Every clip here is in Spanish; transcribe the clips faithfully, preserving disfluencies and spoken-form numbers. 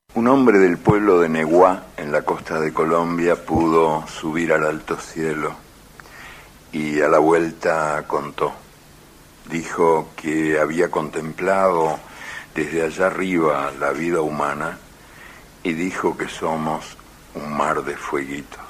Un hombre del pueblo de Neguá, en la costa de Colombia, pudo subir al alto cielo y a la vuelta contó. Dijo que había contemplado desde allá arriba la vida humana y dijo que somos un mar de fueguitos.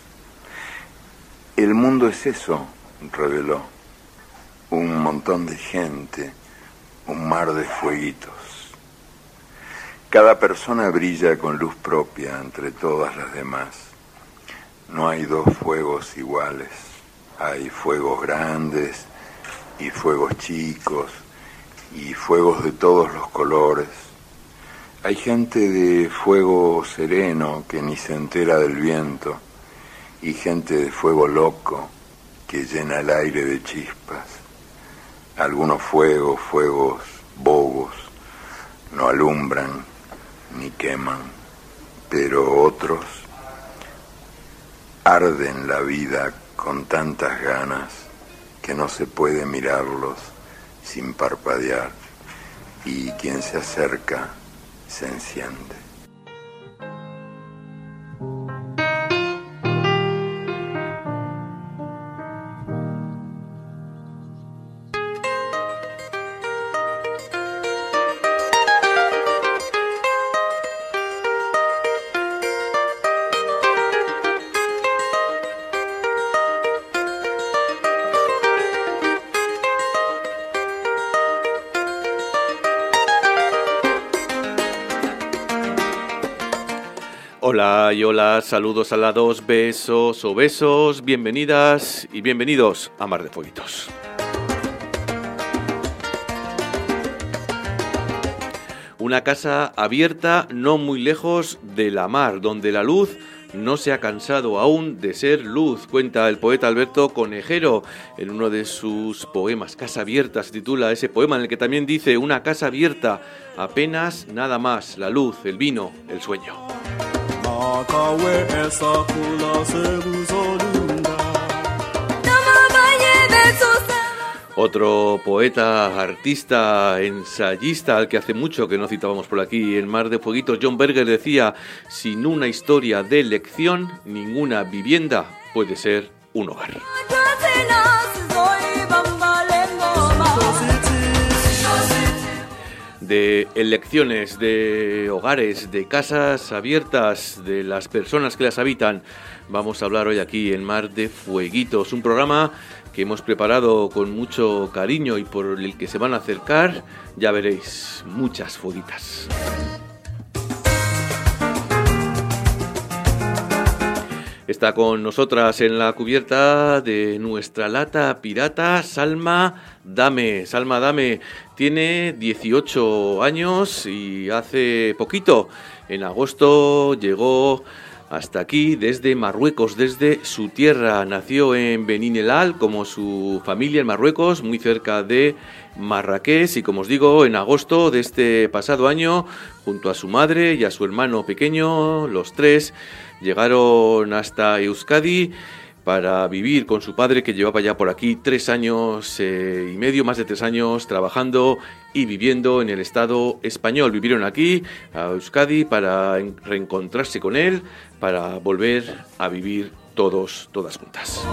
El mundo es eso, reveló, un montón de gente, un mar de fueguitos. Cada persona brilla con luz propia entre todas las demás. No hay dos fuegos iguales. Hay fuegos grandes y fuegos chicos y fuegos de todos los colores. Hay gente de fuego sereno que ni se entera del viento y gente de fuego loco que llena el aire de chispas. Algunos fuegos, fuegos bobos, no alumbran ni queman, pero otros arden la vida con tantas ganas que no se puede mirarlos sin parpadear, y quien se acerca se enciende. Hola y hola, saludos a la dos, besos o besos, bienvenidas y bienvenidos a Mar de Fueguitos. Una casa abierta no muy lejos de la mar, donde la luz no se ha cansado aún de ser luz, cuenta el poeta Alberto Conejero en uno de sus poemas. Casa abierta se titula ese poema, en el que también dice: una casa abierta, apenas nada más, la luz, el vino, el sueño. Otro poeta, artista, ensayista, al que hace mucho que no citábamos por aquí en Mar de Fueguitos, John Berger, decía: sin una historia de elección, ninguna vivienda puede ser un hogar. De elecciones, de hogares, de casas abiertas, de las personas que las habitan, vamos a hablar hoy aquí en Mar de Fueguitos, un programa que hemos preparado con mucho cariño y por el que se van a acercar, ya veréis, muchas fueguitas. Está con nosotras en la cubierta de nuestra lata pirata Salma Dame. Salma Dame tiene dieciocho años y hace poquito, en agosto, llegó hasta aquí desde Marruecos, desde su tierra. Nació en Benin El Al, como su familia en Marruecos, muy cerca de Marrakech, y como os digo, en agosto de este pasado año, junto a su madre y a su hermano pequeño, los tres llegaron hasta Euskadi para vivir con su padre, que llevaba ya por aquí tres años eh, y medio, más de tres años, trabajando y viviendo en el Estado español. Vivieron aquí, a Euskadi, para reencontrarse con él, para volver a vivir todos, todas juntas.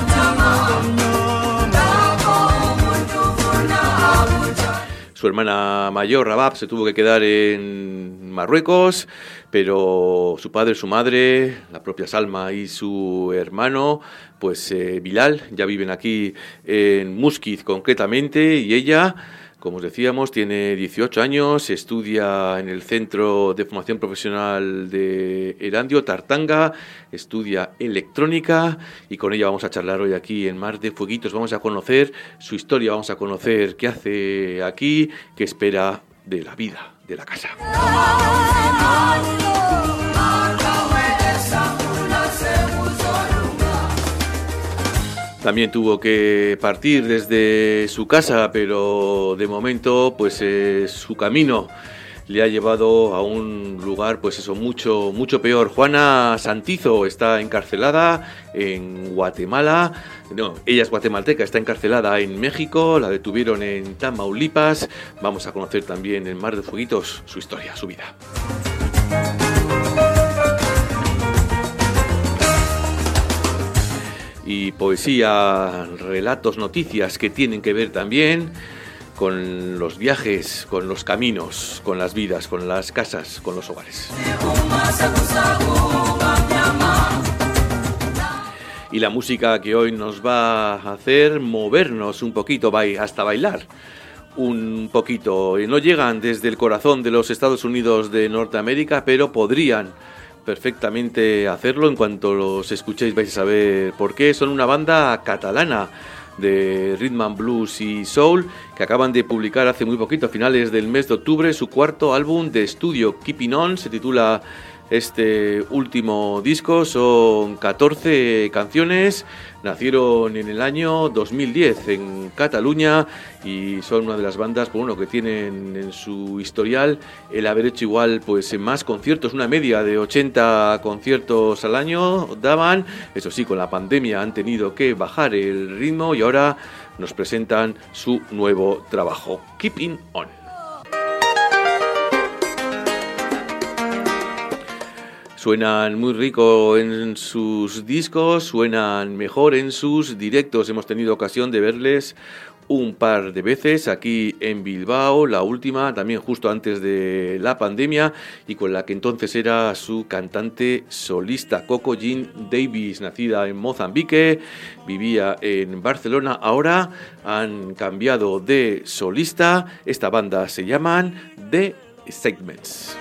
Su hermana mayor, Rabab, se tuvo que quedar en Marruecos, pero su padre, su madre, la propia Salma y su hermano, pues eh, Bilal, ya viven aquí en Muskiz concretamente, y ella, como os decíamos, tiene dieciocho años, estudia en el Centro de Formación Profesional de Erandio, Tartanga, estudia electrónica, y con ella vamos a charlar hoy aquí en Mar de Fueguitos. Vamos a conocer su historia, vamos a conocer qué hace aquí, qué espera de la vida, de la casa. También tuvo que partir desde su casa, pero de momento pues eh, su camino le ha llevado a un lugar, pues eso, mucho, mucho peor. Juana Santizo está encarcelada en Guatemala. No, ella es guatemalteca, está encarcelada en México, la detuvieron en Tamaulipas. Vamos a conocer también en Mar de Fueguitos su historia, su vida. y poesía, relatos, noticias que tienen que ver también con los viajes, con los caminos, con las vidas, con las casas, con los hogares. Y la música que hoy nos va a hacer movernos un poquito, hasta bailar un poquito. No llegan desde el corazón de los Estados Unidos de Norteamérica, pero podrían perfectamente hacerlo. En cuanto los escuchéis vais a saber por qué. Son una banda catalana de rhythm and blues y soul que acaban de publicar hace muy poquito, a finales del mes de octubre, su cuarto álbum de estudio, Keeping On, se titula este último disco. Son catorce canciones, nacieron en el año dos mil diez en Cataluña y son una de las bandas, pues, bueno, que tienen en su historial el haber hecho igual pues más conciertos, una media de ochenta conciertos al año daban. Eso sí, con la pandemia han tenido que bajar el ritmo y ahora nos presentan su nuevo trabajo, Keeping On. Suenan muy rico en sus discos, suenan mejor en sus directos. Hemos tenido ocasión de verles un par de veces aquí en Bilbao, la última también justo antes de la pandemia, y con la que entonces era su cantante solista, Coco Jean Davis, nacida en Mozambique, vivía en Barcelona. Ahora han cambiado de solista. Esta banda se llaman The Segments.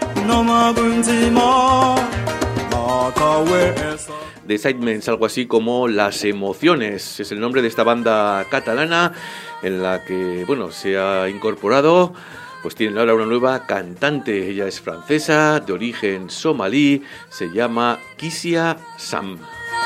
The Segments, algo así como Las Emociones, es el nombre de esta banda catalana en la que, bueno, se ha incorporado, pues tienen ahora una nueva cantante. Ella es francesa, de origen somalí, se llama Kisia Sam.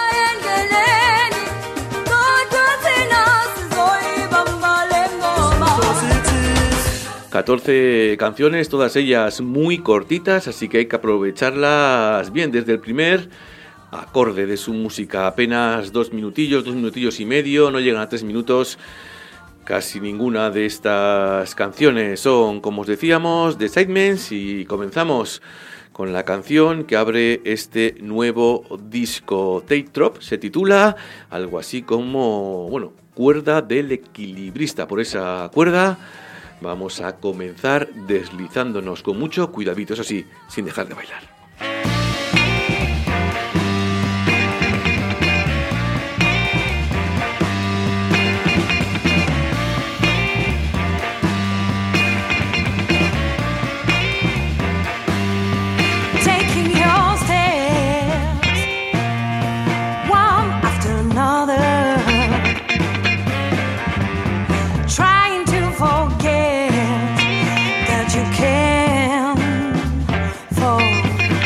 catorce canciones, todas ellas muy cortitas, así que hay que aprovecharlas bien. Desde el primer acorde de su música, apenas dos minutillos, dos minutillos y medio, no llegan a tres minutos casi ninguna de estas canciones. Son, como os decíamos, The Segments, y comenzamos con la canción que abre este nuevo disco. Tightrope se titula, algo así como, bueno, cuerda del equilibrista. Por esa cuerda vamos a comenzar deslizándonos con mucho cuidadito, eso sí, sin dejar de bailar. Forget that you can fall.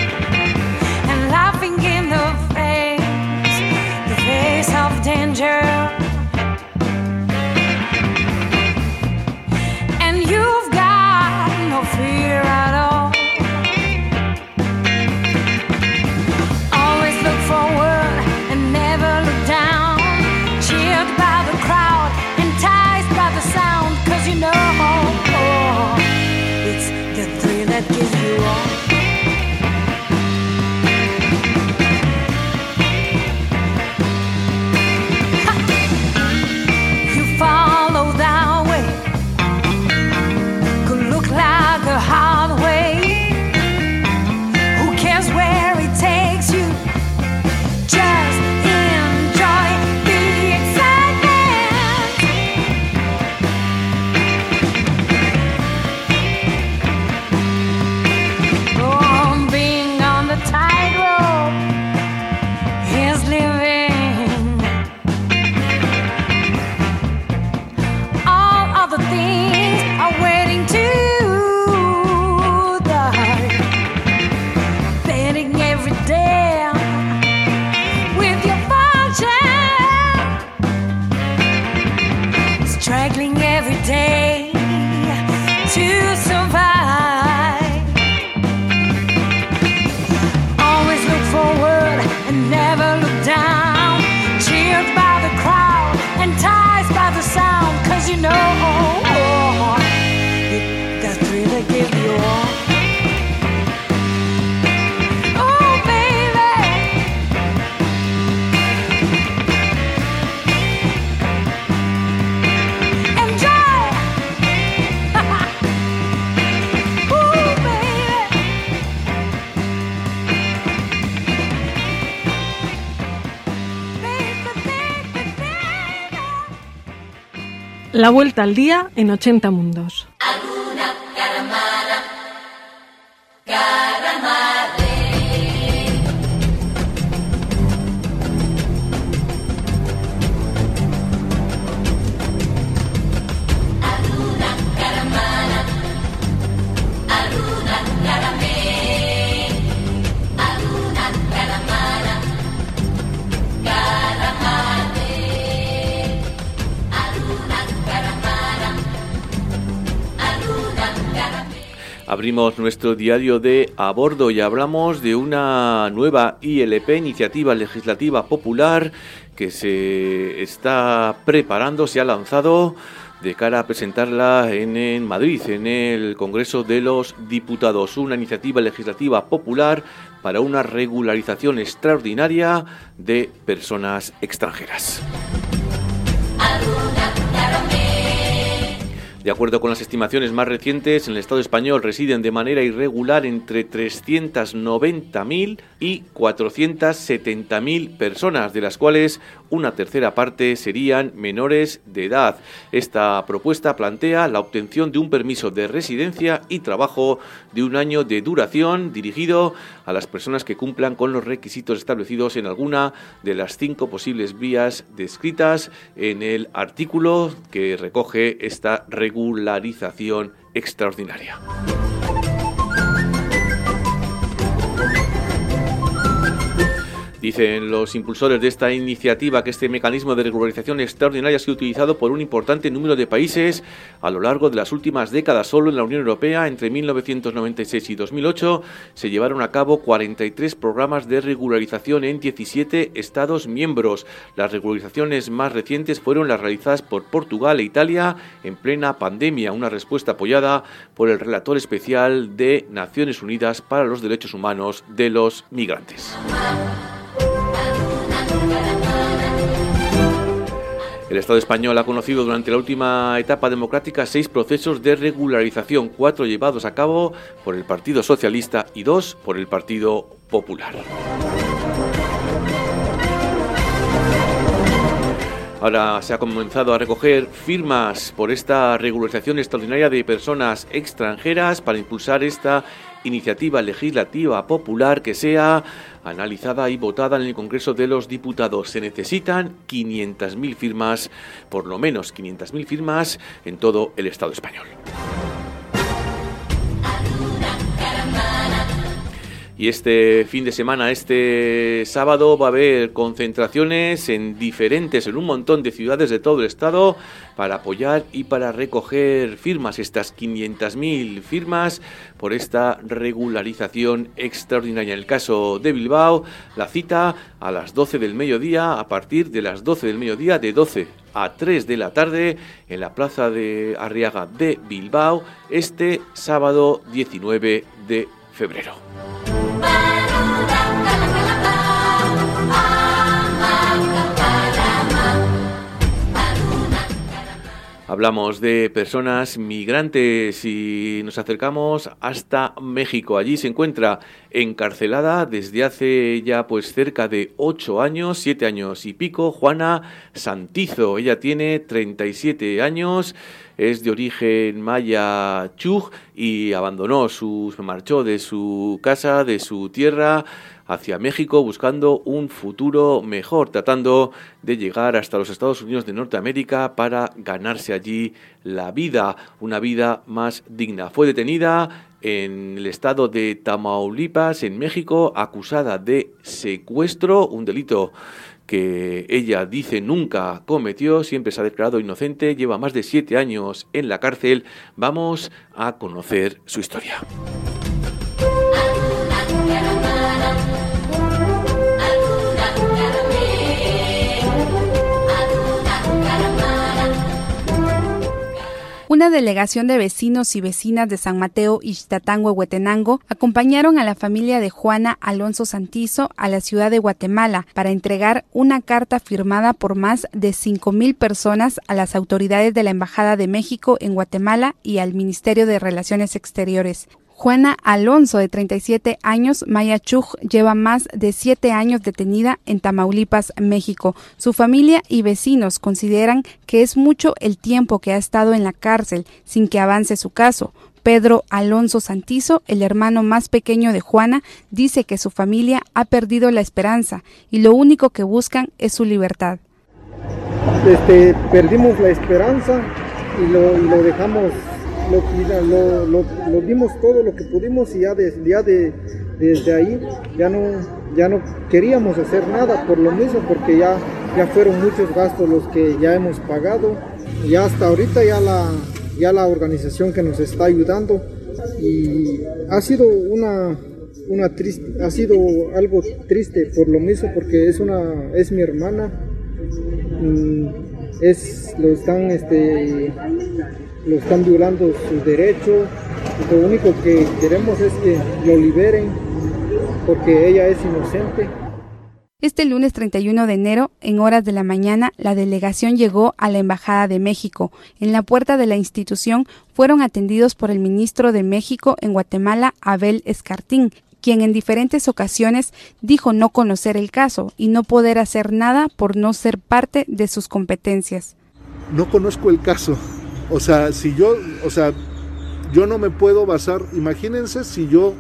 La vuelta al día en ochenta mundos. Abrimos nuestro diario de A Bordo y hablamos de una nueva I L P, Iniciativa Legislativa Popular, que se está preparando, se ha lanzado de cara a presentarla en, en Madrid, en el Congreso de los Diputados. Una iniciativa legislativa popular para una regularización extraordinaria de personas extranjeras. De acuerdo con las estimaciones más recientes, en el Estado español residen de manera irregular entre trescientas noventa mil y cuatrocientas setenta mil personas, de las cuales una tercera parte serían menores de edad. Esta propuesta plantea la obtención de un permiso de residencia y trabajo de un año de duración dirigido a las personas que cumplan con los requisitos establecidos en alguna de las cinco posibles vías descritas en el artículo que recoge esta regularización extraordinaria. Dicen los impulsores de esta iniciativa que este mecanismo de regularización extraordinaria ha sido utilizado por un importante número de países a lo largo de las últimas décadas. Solo en la Unión Europea, entre mil novecientos noventa y seis y dos mil ocho, se llevaron a cabo cuarenta y tres programas de regularización en diecisiete Estados miembros. Las regularizaciones más recientes fueron las realizadas por Portugal e Italia en plena pandemia, una respuesta apoyada por el relator especial de Naciones Unidas para los Derechos Humanos de los Migrantes. El Estado español ha conocido durante la última etapa democrática seis procesos de regularización, cuatro llevados a cabo por el Partido Socialista y dos por el Partido Popular. Ahora se ha comenzado a recoger firmas por esta regularización extraordinaria de personas extranjeras para impulsar esta iniciativa legislativa popular que sea analizada y votada en el Congreso de los Diputados. Se necesitan quinientas mil firmas, por lo menos quinientas mil firmas en todo el Estado español. Y este fin de semana, este sábado, va a haber concentraciones en diferentes, en un montón de ciudades de todo el estado para apoyar y para recoger firmas, estas quinientas mil firmas por esta regularización extraordinaria. En el caso de Bilbao, la cita a las doce del mediodía, a partir de las doce del mediodía, de doce a tres de la tarde, en la plaza de Arriaga de Bilbao, este sábado diecinueve de febrero. Hablamos de personas migrantes y nos acercamos hasta México. Allí se encuentra encarcelada desde hace ya pues cerca de ocho años, siete años y pico, Juana Santizo. Ella tiene treinta y siete años, es de origen maya chuj y abandonó su, se marchó de su casa, de su tierra, hacia México buscando un futuro mejor, tratando de llegar hasta los Estados Unidos de Norteamérica para ganarse allí la vida, una vida más digna. Fue detenida en el estado de Tamaulipas, en México, acusada de secuestro, un delito que ella dice nunca cometió, siempre se ha declarado inocente, lleva más de siete años en la cárcel. Vamos a conocer su historia. Una delegación de vecinos y vecinas de San Mateo Ixtatán, Huehuetenango, acompañaron a la familia de Juana Alonso Santizo a la ciudad de Guatemala para entregar una carta firmada por más de cinco mil personas a las autoridades de la Embajada de México en Guatemala y al Ministerio de Relaciones Exteriores. Juana Alonso, de treinta y siete años, Maya Chuj, lleva más de siete años detenida en Tamaulipas, México. Su familia y vecinos consideran que es mucho el tiempo que ha estado en la cárcel sin que avance su caso. Pedro Alonso Santizo, el hermano más pequeño de Juana, dice que su familia ha perdido la esperanza y lo único que buscan es su libertad. Este, perdimos la esperanza y lo, y lo dejamos, lo, lo, lo, lo dimos todo lo que pudimos y ya, de, ya de, desde ahí ya no, ya no queríamos hacer nada por lo mismo, porque ya, ya fueron muchos gastos los que ya hemos pagado. Y hasta ahorita ya la, ya la organización que nos está ayudando, y ha sido una, una triste, ha sido algo triste por lo mismo, porque es una, es mi hermana. Es, lo están este, lo están violando sus derechos, y lo único que queremos es que lo liberen, porque ella es inocente. Este lunes treinta y uno de enero, en horas de la mañana, la delegación llegó a la Embajada de México. En la puerta de la institución fueron atendidos por el ministro de México en Guatemala, Abel Escartín, quien en diferentes ocasiones dijo no conocer el caso y no poder hacer nada por no ser parte de sus competencias. No conozco el caso, o sea, si yo, o sea, yo no me puedo basar, imagínense si yo,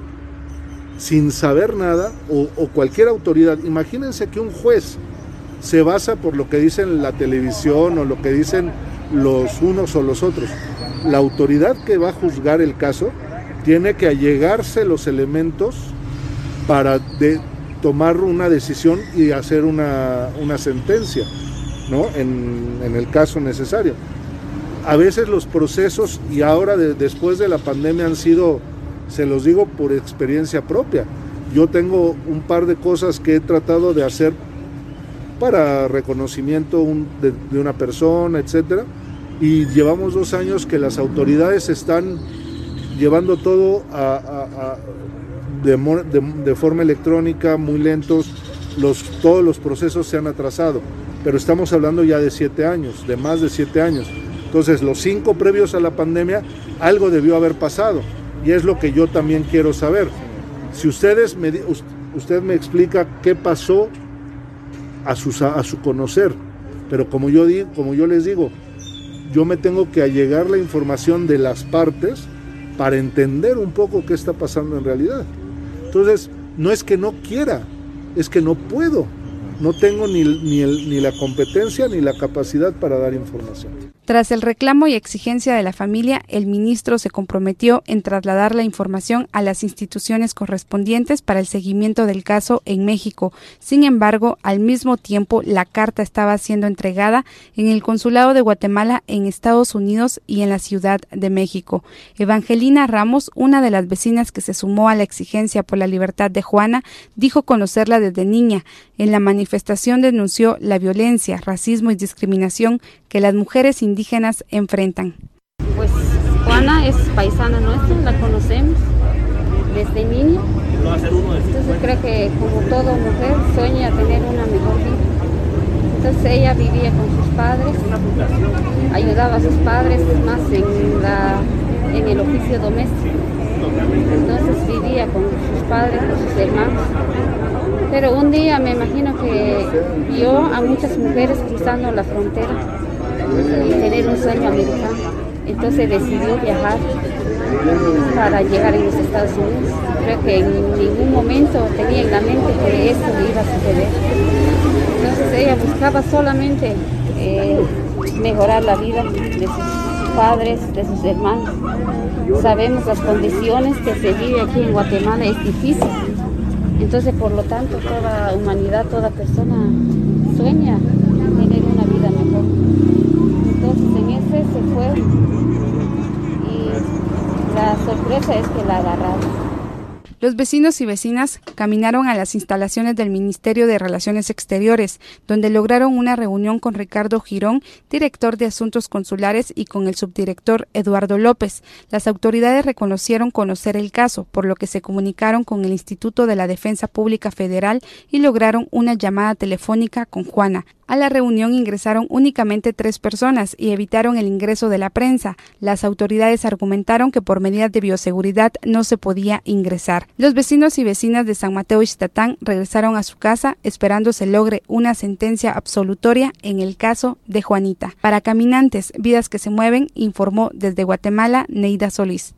sin saber nada, o, o cualquier autoridad, imagínense que un juez se basa por lo que dicen la televisión o lo que dicen los unos o los otros. La autoridad que va a juzgar el caso tiene que allegarse los elementos para de, tomar una decisión y hacer una, una sentencia, ¿no? En, en el caso necesario. A veces los procesos, y ahora de, después de la pandemia, han sido, se los digo por experiencia propia. Yo tengo un par de cosas que he tratado de hacer para reconocimiento un, de, de una persona, etcétera, y llevamos dos años que las autoridades están llevando todo a, a, a, de, de, de forma electrónica, muy lentos, los, todos los procesos se han atrasado, pero estamos hablando ya de siete años, de más de siete años. Entonces, los cinco previos a la pandemia, algo debió haber pasado, y es lo que yo también quiero saber. Si ustedes me, usted me explica qué pasó a su, a su conocer, pero como yo, digo, como yo les digo, yo me tengo que allegar la información de las partes para entender un poco qué está pasando en realidad. Entonces, no es que no quiera, es que no puedo. No tengo ni, ni, el, ni la competencia ni la capacidad para dar información. Tras el reclamo y exigencia de la familia, el ministro se comprometió en trasladar la información a las instituciones correspondientes para el seguimiento del caso en México. Sin embargo, al mismo tiempo, la carta estaba siendo entregada en el Consulado de Guatemala en Estados Unidos y en la Ciudad de México. Evangelina Ramos, una de las vecinas que se sumó a la exigencia por la libertad de Juana, dijo conocerla desde niña. En la manifestación denunció la violencia, racismo y discriminación que las mujeres indígenas enfrentan. Pues Juana es paisana nuestra, la conocemos desde niña. Entonces creo que como toda mujer sueña tener una mejor vida. Entonces ella vivía con sus padres, ayudaba a sus padres más en, la, en el oficio doméstico. Entonces vivía con sus padres, con sus hermanos. Pero un día me imagino que vio a muchas mujeres cruzando la frontera y tener un sueño americano. Entonces decidió viajar para llegar a los Estados Unidos. Creo que en ningún momento tenía en la mente que eso le iba a suceder. Entonces ella buscaba solamente eh, mejorar la vida de sus padres, de sus hermanos. Sabemos las condiciones que se vive aquí en Guatemala, es difícil. Entonces, por lo tanto, toda humanidad, toda persona sueña tener una vida mejor. Entonces, en ese se fue y la sorpresa es que la agarraron. Los vecinos y vecinas caminaron a las instalaciones del Ministerio de Relaciones Exteriores, donde lograron una reunión con Ricardo Girón, director de Asuntos Consulares, y con el subdirector Eduardo López. Las autoridades reconocieron conocer el caso, por lo que se comunicaron con el Instituto de la Defensa Pública Federal y lograron una llamada telefónica con Juana. A la reunión ingresaron únicamente tres personas y evitaron el ingreso de la prensa. Las autoridades argumentaron que por medidas de bioseguridad no se podía ingresar. Los vecinos y vecinas de San Mateo Ixtatán regresaron a su casa esperando se logre una sentencia absolutoria en el caso de Juanita. Para Caminantes, Vidas que se mueven, informó desde Guatemala Neida Solís.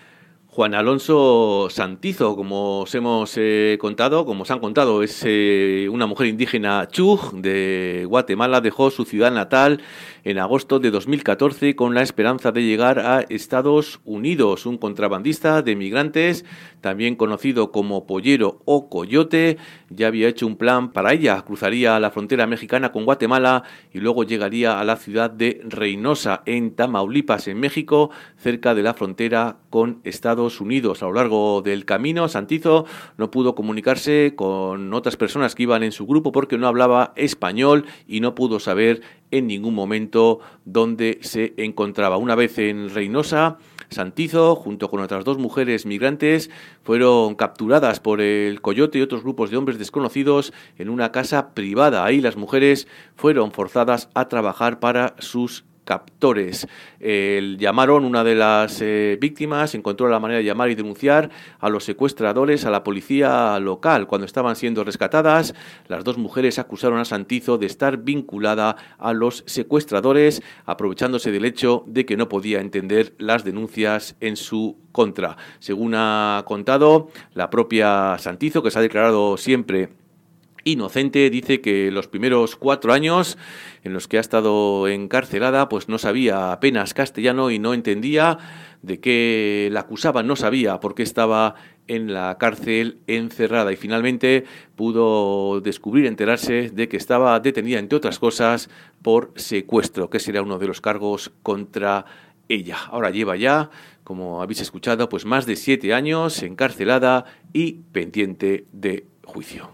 Juan Alonso Santizo, como os hemos eh, contado, como os han contado, es eh, una mujer indígena Chuj de Guatemala. Dejó su ciudad natal en agosto de dos mil catorce con la esperanza de llegar a Estados Unidos. Un contrabandista de migrantes, también conocido como pollero o coyote, ya había hecho un plan para ella. Cruzaría la frontera mexicana con Guatemala y luego llegaría a la ciudad de Reynosa, en Tamaulipas, en México, cerca de la frontera con Estados Unidos. A lo largo del camino, Santizo no pudo comunicarse con otras personas que iban en su grupo porque no hablaba español y no pudo saber en ningún momento dónde se encontraba. Una vez en Reynosa, Santizo, junto con otras dos mujeres migrantes, fueron capturadas por el coyote y otros grupos de hombres desconocidos en una casa privada. Ahí las mujeres fueron forzadas a trabajar para sus captores. Eh, llamaron, una de las eh, víctimas encontró la manera de llamar y denunciar a los secuestradores a la policía local. Cuando estaban siendo rescatadas, las dos mujeres acusaron a Santizo de estar vinculada a los secuestradores, aprovechándose del hecho de que no podía entender las denuncias en su contra. Según ha contado la propia Santizo, que se ha declarado siempre inocente, dice que los primeros cuatro años en los que ha estado encarcelada, pues no sabía apenas castellano y no entendía de qué la acusaban, no sabía por qué estaba en la cárcel encerrada y finalmente pudo descubrir, enterarse de que estaba detenida, entre otras cosas, por secuestro, que será uno de los cargos contra ella. Ahora lleva ya, como habéis escuchado, pues más de siete años encarcelada y pendiente de juicio.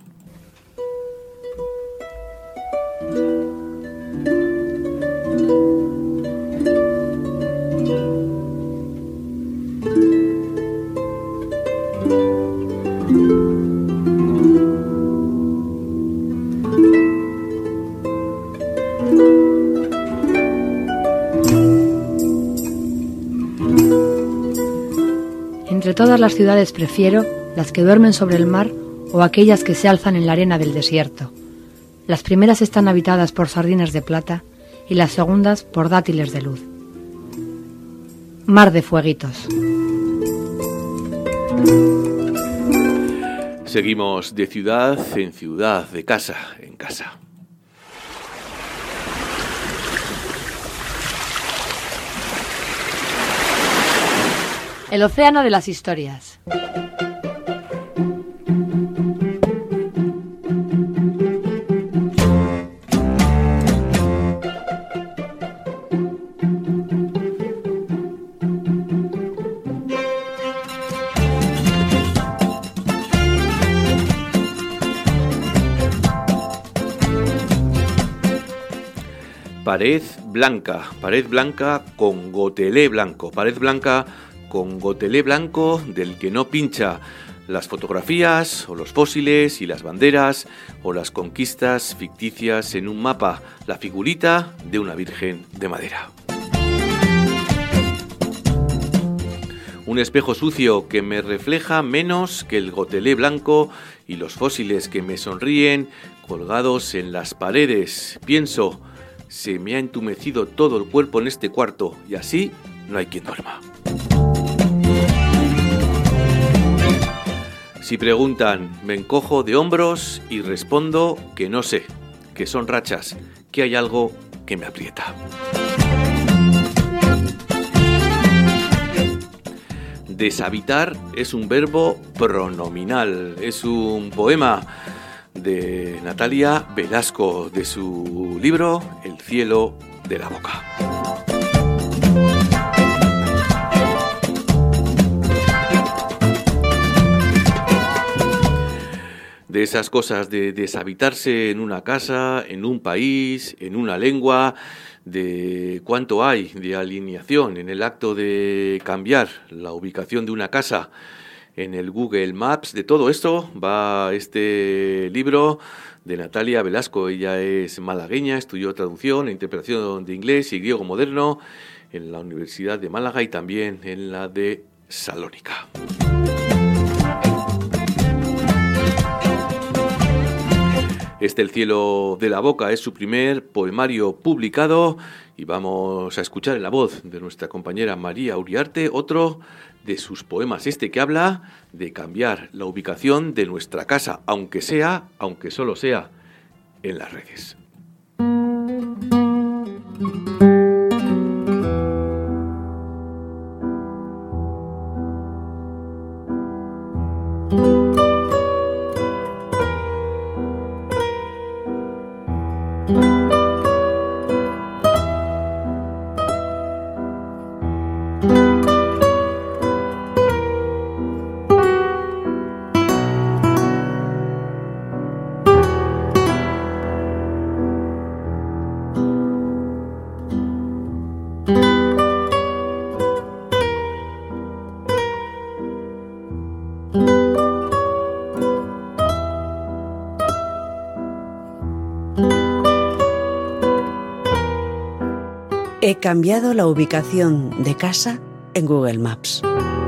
Entre todas las ciudades prefiero las que duermen sobre el mar o aquellas que se alzan en la arena del desierto. Las primeras están habitadas por sardinas de plata y las segundas por dátiles de luz. Mar de fueguitos. Seguimos de ciudad en ciudad, de casa en casa. El océano de las historias. Pared blanca, pared blanca con gotelé blanco, pared blanca con gotelé blanco del que no pincha. Las fotografías o los fósiles y las banderas o las conquistas ficticias en un mapa, la figurita de una virgen de madera. Un espejo sucio que me refleja menos que el gotelé blanco y los fósiles que me sonríen colgados en las paredes. Pienso, se me ha entumecido todo el cuerpo en este cuarto y así no hay quien duerma. Si preguntan, me encojo de hombros y respondo que no sé, que son rachas, que hay algo que me aprieta. Deshabitar es un verbo pronominal, es un poema de Natalia Velasco, de su libro El cielo de la boca. De esas cosas de deshabitarse en una casa, en un país, en una lengua, de cuánto hay de alineación en el acto de cambiar la ubicación de una casa en el Google Maps. De todo esto va este libro de Natalia Velasco. Ella es malagueña, estudió traducción e interpretación de inglés y griego moderno en la Universidad de Málaga y también en la de Salónica. Este El cielo de la boca es su primer poemario publicado y vamos a escuchar en la voz de nuestra compañera María Uriarte otro de sus poemas, este que habla de cambiar la ubicación de nuestra casa, aunque sea, aunque solo sea, en las redes. He cambiado la ubicación de casa en Google Maps.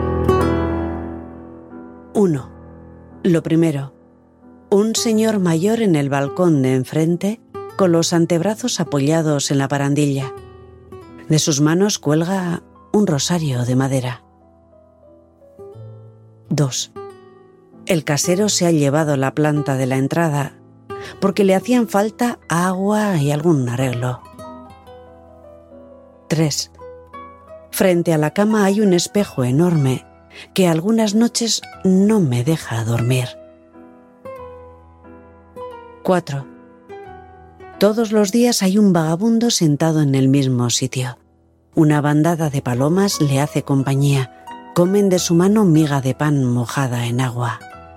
uno. Lo primero. Un señor mayor en el balcón de enfrente con los antebrazos apoyados en la barandilla. De sus manos cuelga un rosario de madera. dos. El casero se ha llevado la planta de la entrada porque le hacían falta agua y algún arreglo. tres. Frente a la cama hay un espejo enorme que algunas noches no me deja dormir. cuatro. Todos los días hay un vagabundo sentado en el mismo sitio. Una bandada de palomas le hace compañía. Comen de su mano miga de pan mojada en agua.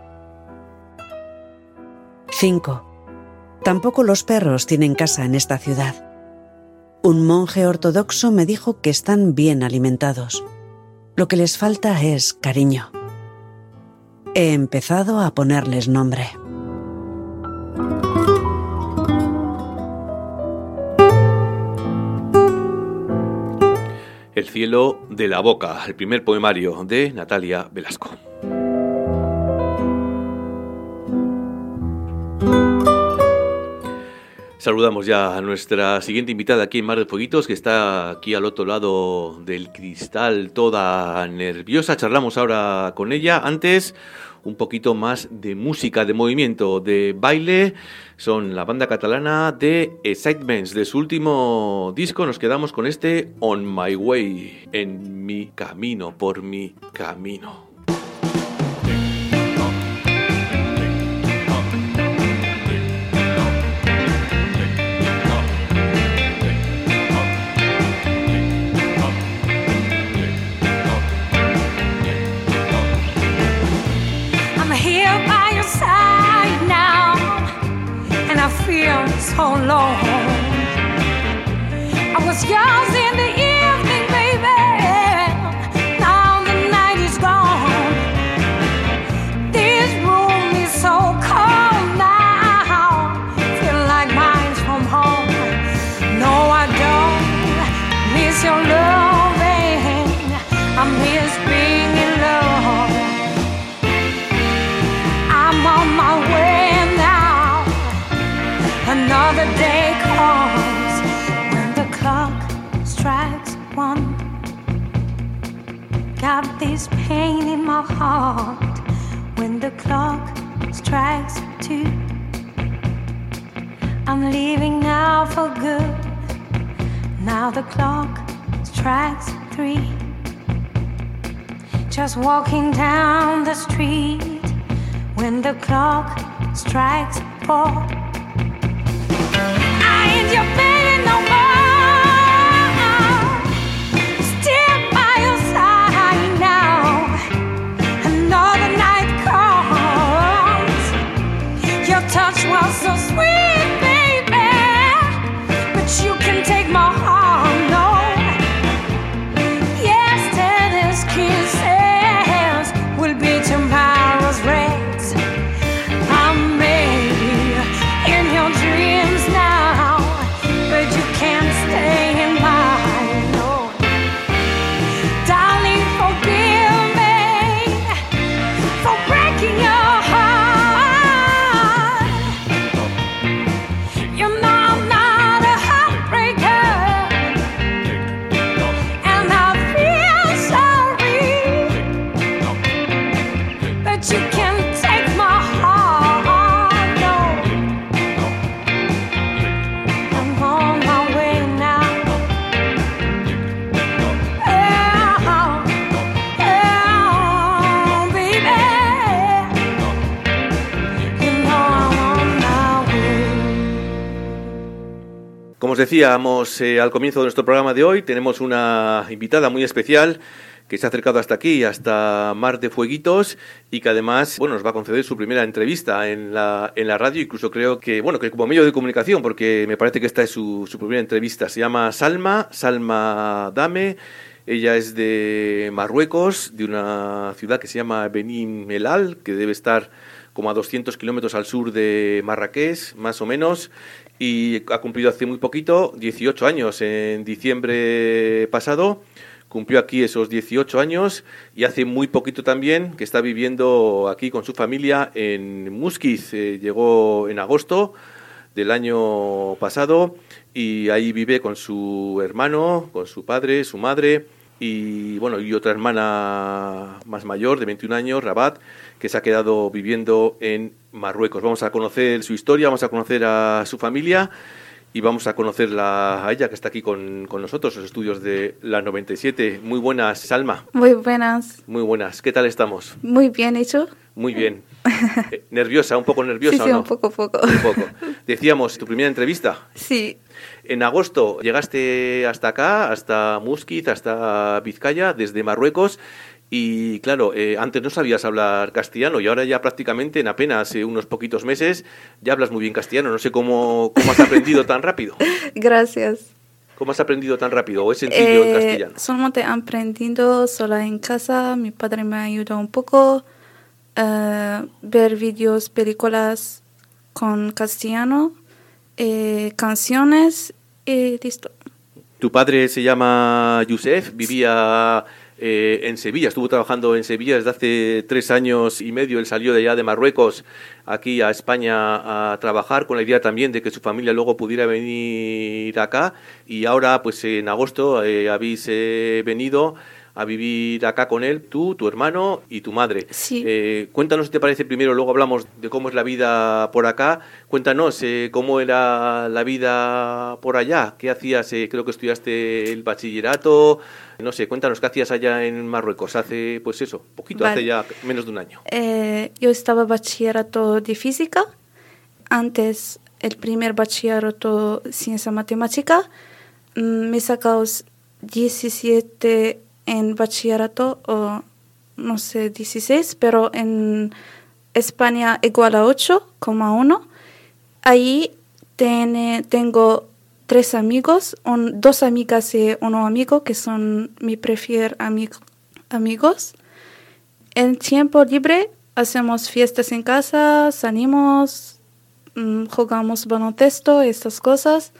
cinco. Tampoco los perros tienen casa en esta ciudad. Un monje ortodoxo me dijo que están bien alimentados. Lo que les falta es cariño. He empezado a ponerles nombre. El cielo de la boca, el primer poemario de Natalia Velasco. Saludamos ya a nuestra siguiente invitada aquí en Mar de Fueguitos, que está aquí al otro lado del cristal, toda nerviosa. Charlamos ahora con ella. Antes, un poquito más de música, de movimiento, de baile. Son la banda catalana de Excitements. De su último disco nos quedamos con este On My Way, en mi camino, por mi camino. So long, I was yours in the evening, baby. Now the night is gone. This room is so cold now. Feel like mine's from home. No, I don't miss your loving. I miss being in love. I'm on my way now. Another day comes when the clock strikes one. Got this pain in my heart when the clock strikes two. I'm leaving now for good. Now the clock strikes three. Just walking down the street when the clock strikes four. Your baby no more. Still by your side now. Another night comes. Your touch was so sweet, baby, but you can take my heart, no. Yesterday's kisses will be tomorrow. Como os decíamos eh, al comienzo de nuestro programa de hoy, tenemos una invitada muy especial que se ha acercado hasta aquí, hasta Mar de Fueguitos, y que además, bueno, nos va a conceder su primera entrevista en la, en la radio. Incluso creo que, bueno, que como medio de comunicación, porque me parece que esta es su, su primera entrevista. Se llama Salma, Salma Dame. Ella es de Marruecos, de una ciudad que se llama Beni Mellal, que debe estar como a doscientos kilómetros al sur de Marrakech, más o menos, y ha cumplido hace muy poquito, dieciocho años, en diciembre pasado. Cumplió aquí esos dieciocho años y hace muy poquito también que está viviendo aquí con su familia en Muskiz. Eh, llegó en agosto del año pasado y ahí vive con su hermano, con su padre, su madre y bueno y otra hermana más mayor de veintiún años, Rabat, que se ha quedado viviendo en Marruecos. Vamos a conocer su historia, vamos a conocer a su familia. Y vamos a conocerla a ella, que está aquí con, con nosotros, los estudios de la noventa y siete. Muy buenas, Salma. Muy buenas. Muy buenas. ¿Qué tal estamos? Muy bien, ¿y tú? Muy bien. Eh, ¿Nerviosa? ¿Un poco nerviosa sí, o sí, no? un poco, poco. Un poco. Decíamos, ¿tu primera entrevista? Sí. En agosto llegaste hasta acá, hasta Muskiz, hasta Vizcaya, desde Marruecos. Y claro, eh, antes no sabías hablar castellano y ahora ya prácticamente en apenas eh, unos poquitos meses ya hablas muy bien castellano. No sé cómo, cómo has aprendido tan rápido. Gracias. ¿Cómo has aprendido tan rápido o es sencillo eh, el castellano? Solamente aprendiendo sola en casa. Mi padre me ayuda un poco a uh, ver vídeos, películas con castellano, eh, canciones y listo. Tu padre se llama Youssef, vivía... Eh, en Sevilla, estuvo trabajando en Sevilla desde hace tres años y medio. Él salió de allá de Marruecos aquí a España a trabajar con la idea también de que su familia luego pudiera venir acá y ahora pues en agosto eh, habéis eh, venido a vivir acá con él, tú, tu hermano y tu madre. Sí. Eh, cuéntanos si te parece primero, luego hablamos de cómo es la vida por acá. Cuéntanos eh, cómo era la vida por allá, qué hacías, eh, creo que estudiaste el bachillerato, no sé, cuéntanos qué hacías allá en Marruecos hace, pues eso, poquito, vale. hace ya menos de un año. Eh, yo estaba bachillerato de física, antes el primer bachillerato ciencia matemática, mm, me sacaba diecisiete en bachillerato o no sé, dieciséis, pero en España igual a ocho coma uno. Ahí tiene, tengo tres amigos, un, dos amigas y uno amigo que son mi prefier amigo, amigos. En tiempo libre hacemos fiestas en casa, salimos, mmm, jugamos baloncesto, estas cosas.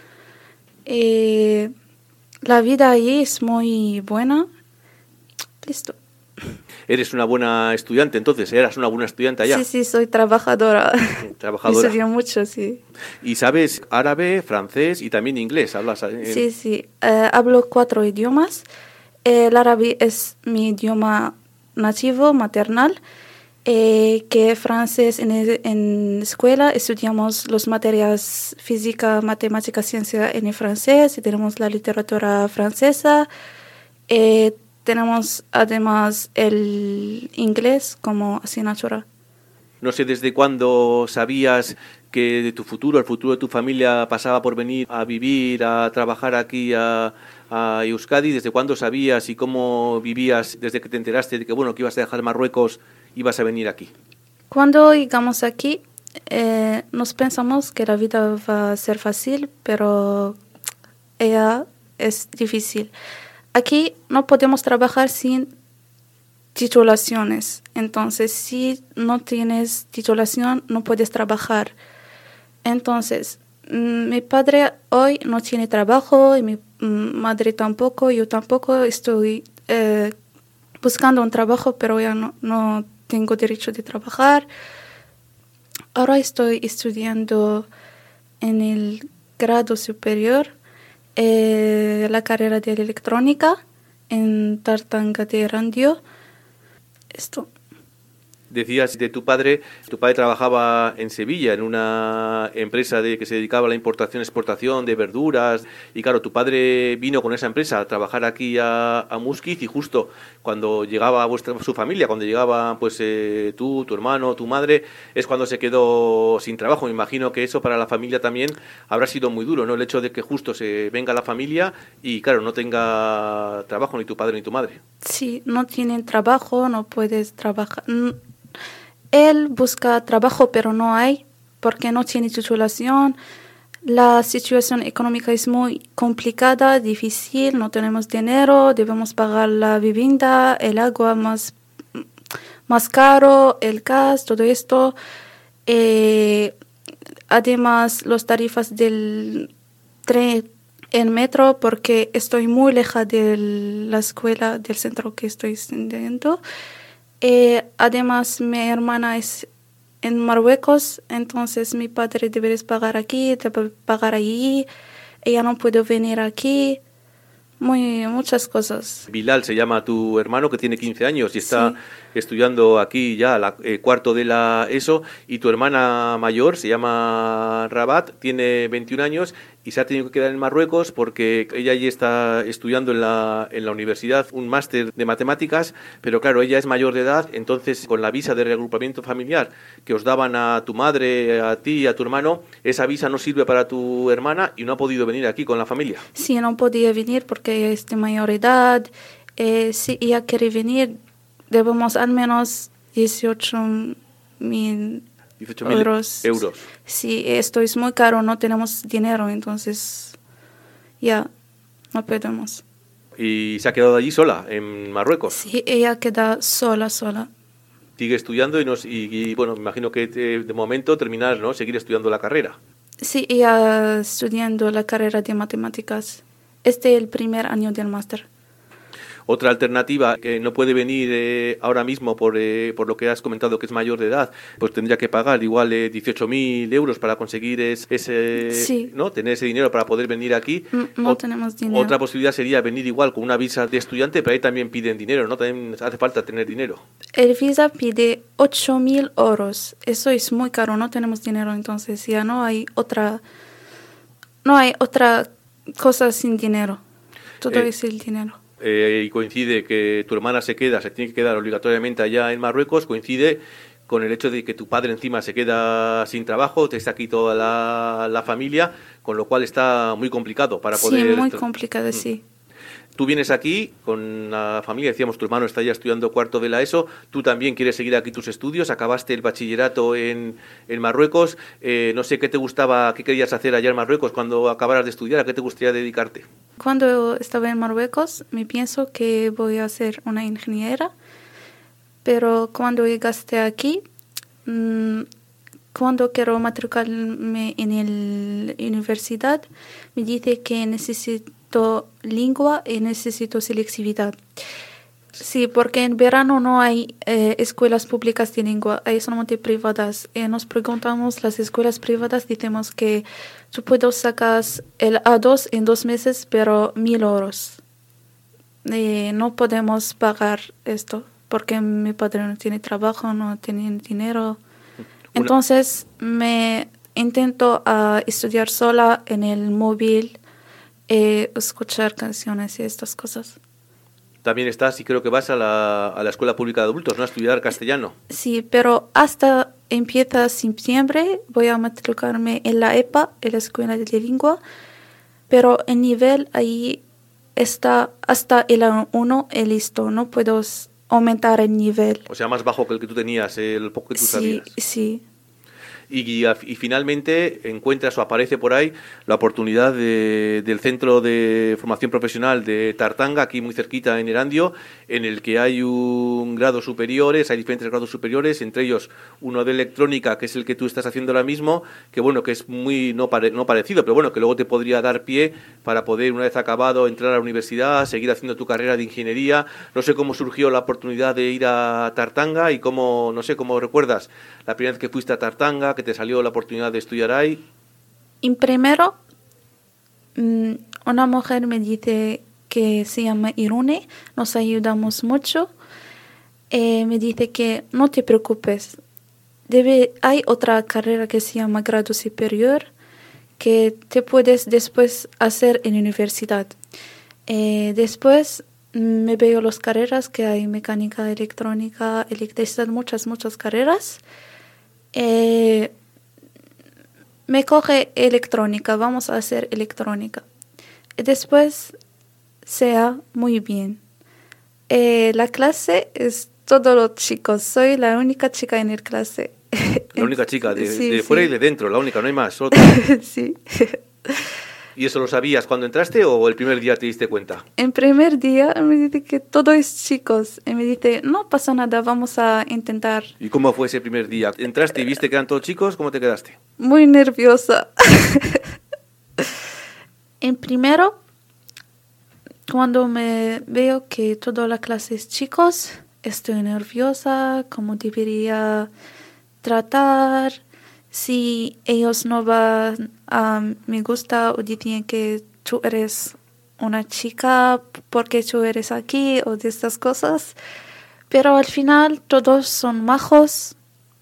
Eh, la vida ahí es muy buena. Listo. Eres una buena estudiante, entonces, eras una buena estudiante allá. Sí, sí, soy trabajadora. Trabajadora. Estudio mucho, sí. ¿Y sabes árabe, francés y también inglés? ¿Hablas? En... Sí, sí. Uh, hablo cuatro idiomas. El árabe es mi idioma nativo, maternal. Eh, que francés en, en escuela estudiamos las materias física, matemática, ciencia en el francés y tenemos la literatura francesa. Eh, Tenemos además el inglés como asignatura. No sé desde cuándo sabías que de tu futuro, el futuro de tu familia pasaba por venir a vivir, a trabajar aquí a, a Euskadi. ¿Desde cuándo sabías y cómo vivías desde que te enteraste de que bueno que ibas a dejar Marruecos, ibas a venir aquí? Cuando llegamos aquí, eh, nos pensamos que la vida va a ser fácil, pero ella es difícil. Aquí no podemos trabajar sin titulaciones. Entonces, si no tienes titulación, no puedes trabajar. Entonces, mi padre hoy no tiene trabajo y mi madre tampoco. Yo tampoco estoy eh, buscando un trabajo, pero ya no, no tengo derecho de trabajar. Ahora estoy estudiando en el grado superior Eh, la carrera de electrónica en Tartanga de Radio. Esto. Decías de tu padre, tu padre trabajaba en Sevilla, en una empresa de que se dedicaba a la importación y exportación de verduras, y claro, tu padre vino con esa empresa a trabajar aquí a, a Muskiz, y justo cuando llegaba vuestra su familia, cuando llegaba pues eh, tú, tu hermano, tu madre, es cuando se quedó sin trabajo. Me imagino que eso para la familia también habrá sido muy duro, ¿no? El hecho de que justo se venga la familia y claro, no tenga trabajo ni tu padre ni tu madre. Sí, no tienen trabajo, no puedes trabajar. Él busca trabajo, pero no hay, porque no tiene titulación. La situación económica es muy complicada, difícil, no tenemos dinero, debemos pagar la vivienda, el agua más, más caro, el gas, todo esto. Eh, además, las tarifas del tren, el metro, porque estoy muy lejos de la escuela, del centro que estoy estudiando. Eh, además, mi hermana es en Marruecos, entonces mi padre debe pagar aquí, debe pagar allí, ella no puede venir aquí, muy muchas cosas. Bilal se llama tu hermano, que tiene quince años y está sí. estudiando aquí ya la eh, cuarto de la ESO, y tu hermana mayor se llama Rabat, tiene veintiún años y se ha tenido que quedar en Marruecos porque ella allí está estudiando en la, en la universidad un máster de matemáticas, pero claro, ella es mayor de edad, entonces con la visa de reagrupamiento familiar que os daban a tu madre, a ti y a tu hermano, esa visa no sirve para tu hermana y no ha podido venir aquí con la familia. Sí, no podía venir porque ella es de mayor edad. Eh, si ella quiere venir, debemos al menos dieciocho mil euros. euros. Sí, esto es muy caro, no tenemos dinero, entonces ya no podemos. ¿Y se ha quedado allí sola, en Marruecos? Sí, ella queda sola, sola. Sigue estudiando y, nos, y, y bueno, me imagino que te, de momento terminar, ¿no? Seguir estudiando la carrera. Sí, ella estudiando la carrera de matemáticas. Este es el primer año del máster. Otra alternativa, que no puede venir eh, ahora mismo por, eh, por lo que has comentado que es mayor de edad, pues tendría que pagar igual eh, dieciocho mil euros para conseguir es, ese, sí. ¿no? tener ese dinero para poder venir aquí. No, no tenemos dinero. Otra posibilidad sería venir igual con una visa de estudiante, pero ahí también piden dinero, ¿no? También hace falta tener dinero. El visa pide ocho mil euros. Eso es muy caro, no tenemos dinero, entonces ya no hay otra, no hay otra cosa sin dinero. Todo Eh, es el dinero. Eh, y coincide que tu hermana se queda, se tiene que quedar obligatoriamente allá en Marruecos, coincide con el hecho de que tu padre encima se queda sin trabajo, te está aquí toda la, la familia, con lo cual está muy complicado para poder... Sí, muy complicado, mm. sí. Tú vienes aquí con la familia, decíamos, tu hermano está ya estudiando cuarto de la ESO, tú también quieres seguir aquí tus estudios, acabaste el bachillerato en, en Marruecos, eh, no sé qué te gustaba, qué querías hacer allá en Marruecos cuando acabaras de estudiar, ¿a qué te gustaría dedicarte? Cuando estaba en Marruecos me pienso que voy a ser una ingeniera, pero cuando llegaste aquí, mmm, cuando quiero matricularme en la universidad, me dice que necesito lengua y necesito selectividad. Sí, porque en verano no hay eh, escuelas públicas de lengua, hay solamente privadas. Y nos preguntamos, las escuelas privadas, decimos que tú puedes sacar el A dos en dos meses, pero mil euros. Y no podemos pagar esto, porque mi padre no tiene trabajo, no tiene dinero. Entonces me intento uh, estudiar sola en el móvil, eh, escuchar canciones y estas cosas. También estás, y creo que vas a la, a la escuela pública de adultos, ¿no? A estudiar castellano. Sí, pero hasta empieza septiembre voy a matricularme en la E P A, en la escuela de lengua, pero el nivel ahí está hasta el uno y listo, no puedo aumentar el nivel. O sea, más bajo que el que tú tenías, el poco que tú sí, sabías. Sí, sí. Y, y, y finalmente encuentras o aparece por ahí la oportunidad de, del Centro de Formación Profesional de Tartanga, aquí muy cerquita en Erandio, en el que hay un grado superiores, hay diferentes grados superiores, entre ellos uno de electrónica, que es el que tú estás haciendo ahora mismo, que bueno, que es muy no, pare, no parecido, pero bueno, que luego te podría dar pie para poder, una vez acabado, entrar a la universidad, seguir haciendo tu carrera de ingeniería. No sé cómo surgió la oportunidad de ir a Tartanga y cómo, no sé, cómo recuerdas la primera vez que fuiste a Tartanga, que te salió la oportunidad de estudiar ahí. En primero, una mujer me dice que se llama Irune, nos ayudamos mucho. eh, me dice que no te preocupes. Debe, hay otra carrera que se llama grado superior que te puedes después hacer en universidad. Eh, después me veo las carreras que hay, mecánica, electrónica, electricidad, muchas, muchas carreras. Eh, me coge electrónica, vamos a hacer electrónica. Después sea muy bien. Eh, la clase es todos los chicos, soy la única chica en la clase. La única chica, de, sí, de fuera sí. y de dentro, la única, no hay más. Solo... Sí. ¿Y eso lo sabías cuando entraste o el primer día te diste cuenta? En primer día me dice que todo es chicos. Y me dice, no pasa nada, vamos a intentar. ¿Y cómo fue ese primer día? ¿Entraste y viste que eran todos chicos? ¿Cómo te quedaste? Muy nerviosa. En primero, cuando me veo que toda la clase es chicos, estoy nerviosa, cómo debería tratar. Si ellos no van a me gusta o dicen que tú eres una chica, porque tú eres aquí o de estas cosas. Pero al final todos son majos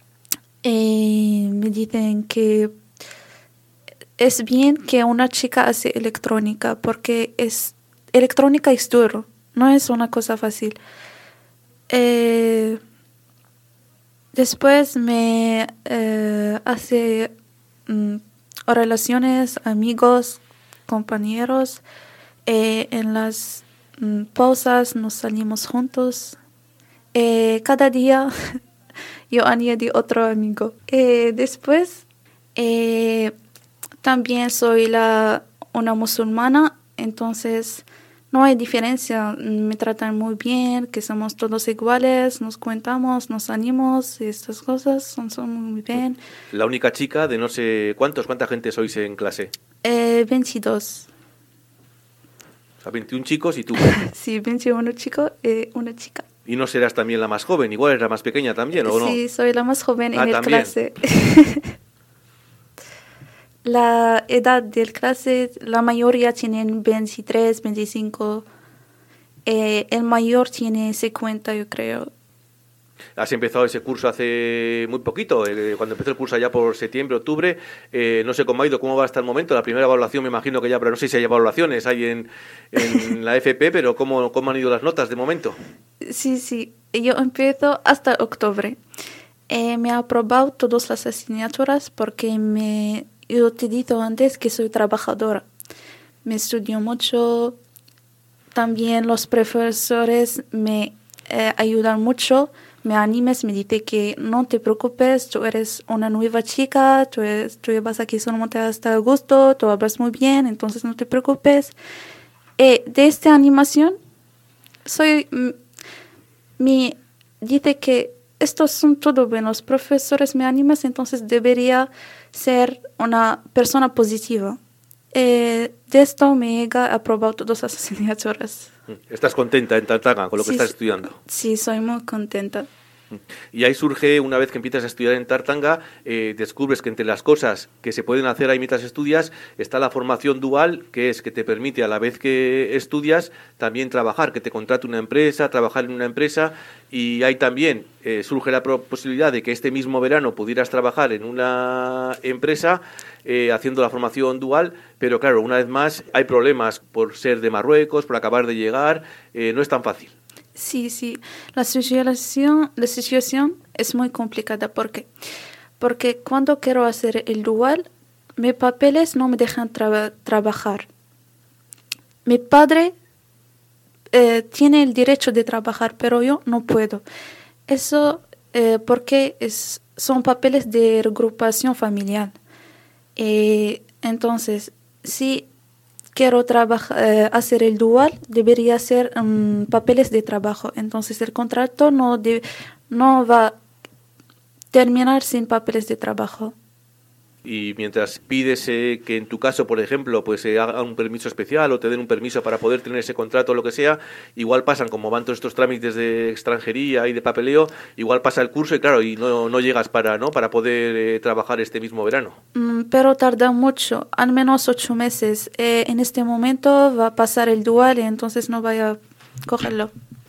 y me dicen que es bien que una chica hace electrónica porque es electrónica es duro, no es una cosa fácil. Eh, Después me eh, hace mm, relaciones, amigos, compañeros. Eh, en las mm, pausas nos salimos juntos. Eh, cada día yo añadí otro amigo. Eh, después eh, también soy la, una musulmana, entonces no hay diferencia, me tratan muy bien, que somos todos iguales, nos cuentamos, nos animamos, y estas cosas son, son muy bien. La única chica de no sé cuántos, ¿cuánta gente sois en clase? Eh, veintidós. O sea, veintiún chicos y tú. Sí, veintiuno chicos y una chica. ¿Y no serás también la más joven? Igual eres la más pequeña también, ¿o no? Sí, soy la más joven ah, en la ¿también? clase. La edad del clase, la mayoría tienen veintitrés, veinticinco. Eh, el mayor tiene cincuenta, yo creo. Has empezado ese curso hace muy poquito, eh, cuando empezó el curso allá por septiembre, octubre. Eh, no sé cómo ha ido, cómo va hasta el momento. La primera evaluación me imagino que ya, pero no sé si hay evaluaciones ahí en, en la F P, pero ¿cómo, ¿cómo han ido las notas de momento? Sí, sí. Yo empiezo hasta octubre. Eh, me he aprobado todas las asignaturas porque me... Yo te he dicho antes que soy trabajadora. Me estudio mucho. También los profesores me eh, ayudan mucho. Me animan, me dicen que no te preocupes, tú eres una nueva chica, tú, eres, tú vas aquí solamente hasta agosto, tú hablas muy bien, entonces no te preocupes. Eh, de esta animación, soy, me dice que estos son todos buenos profesores, me animan, entonces debería ser una persona positiva. Eh, de esto me he aprobado todas las asignaturas. ¿Estás contenta en Tartaga con lo que Sí, estás estudiando? Sí, soy muy contenta. Y ahí surge, una vez que empiezas a estudiar en Tartanga, eh, descubres que entre las cosas que se pueden hacer ahí mientras estudias está la formación dual, que es que te permite a la vez que estudias también trabajar, que te contrate una empresa, trabajar en una empresa, y ahí también eh, surge la posibilidad de que este mismo verano pudieras trabajar en una empresa eh, haciendo la formación dual, pero claro, una vez más hay problemas por ser de Marruecos, por acabar de llegar, eh, no es tan fácil. Sí, sí. La situación, la situación es muy complicada. ¿Por qué? Porque cuando quiero hacer el dual, mis papeles no me dejan tra- trabajar. Mi padre eh, tiene el derecho de trabajar, pero yo no puedo. Eso eh, porque es, son papeles de agrupación familiar. Eh, entonces, si quiero trabajar, eh, hacer el dual, debería ser um, papeles de trabajo. Entonces el contrato no, de, no va a terminar sin papeles de trabajo. Y mientras pides eh, que en tu caso, por ejemplo, pues se eh, haga un permiso especial o te den un permiso para poder tener ese contrato o lo que sea, igual pasan, como van todos estos trámites de extranjería y de papeleo, igual pasa el curso y claro, y no, no llegas para, ¿no? para poder eh, trabajar este mismo verano. Mm, pero tarda mucho, al menos ocho meses. Eh, en este momento va a pasar el dual y entonces no voy a cogerlo.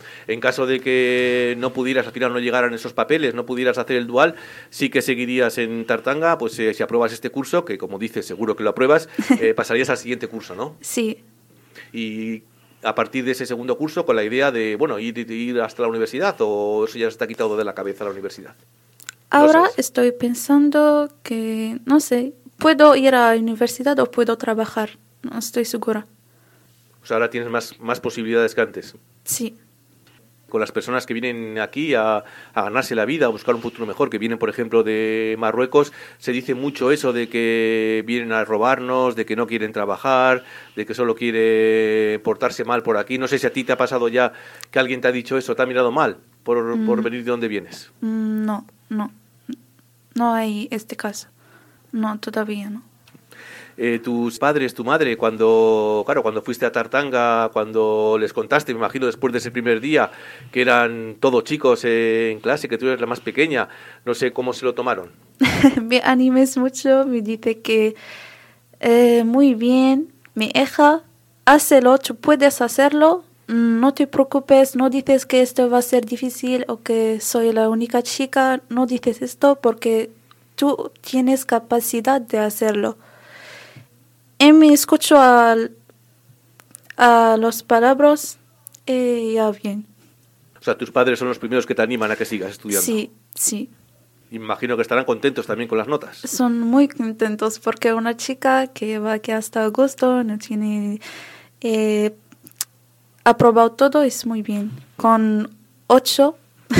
En caso de que no pudieras, al final no llegaran esos papeles, no pudieras hacer el dual, sí que seguirías en Tartanga, pues eh, si apruebas este curso, que como dices, seguro que lo apruebas, eh, pasarías al siguiente curso, ¿no? Sí. Y a partir de ese segundo curso, con la idea de, bueno, ir, ir hasta la universidad, o eso ya se está quitado de la cabeza la universidad. Ahora estoy pensando que, no sé, puedo ir a la universidad o puedo trabajar, no estoy segura. O sea, ahora tienes más, más posibilidades que antes. Sí. Con las personas que vienen aquí a, a ganarse la vida, a buscar un futuro mejor, que vienen, por ejemplo, de Marruecos, se dice mucho eso de que vienen a robarnos, de que no quieren trabajar, de que solo quiere portarse mal por aquí. No sé si a ti te ha pasado ya que alguien te ha dicho eso, te ha mirado mal por, mm. por venir de donde vienes. No, no. No hay este caso. No, todavía no. Eh, tus padres, tu madre, cuando claro, cuando fuiste a Tartanga, cuando les contaste, me imagino después de ese primer día, que eran todos chicos eh, en clase, que tú eres la más pequeña, no sé cómo se lo tomaron. Me animes mucho, me dice que eh, muy bien, mi hija, hazlo, tú puedes hacerlo, no te preocupes, no dices que esto va a ser difícil o que soy la única chica, no dices esto porque tú tienes capacidad de hacerlo. Y me escucho a, a las palabras y ya bien. O sea, tus padres son los primeros que te animan a que sigas estudiando. Sí, sí. Imagino que estarán contentos también con las notas. Son muy contentos porque una chica que va aquí hasta agosto no tiene eh, aprobado todo, es muy bien. Con ocho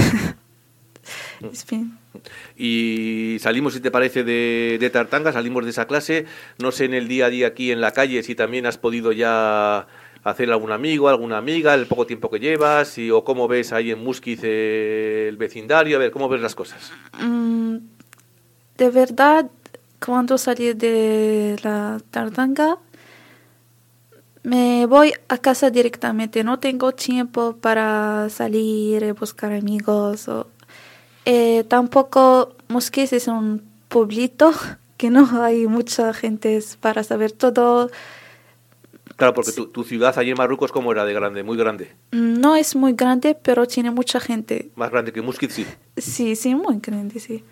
es bien. Y salimos, si te parece, de, de Tartanga, salimos de esa clase. No sé en el día a día aquí en la calle si también has podido ya hacer algún amigo, alguna amiga, el poco tiempo que llevas, y, o cómo ves ahí en Muskiz eh, el vecindario, a ver, cómo ves las cosas. Mm, de verdad, cuando salí de la Tartanga, me voy a casa directamente, no tengo tiempo para salir y buscar amigos. O, eh, tampoco Muskiz es un pueblito que no hay mucha gente para saber todo. Claro, porque tu, tu ciudad allí en Marruecos, ¿cómo era de grande? Muy grande. No es muy grande, pero tiene mucha gente. Más grande que Muskiz, sí. Sí, sí, muy grande, sí.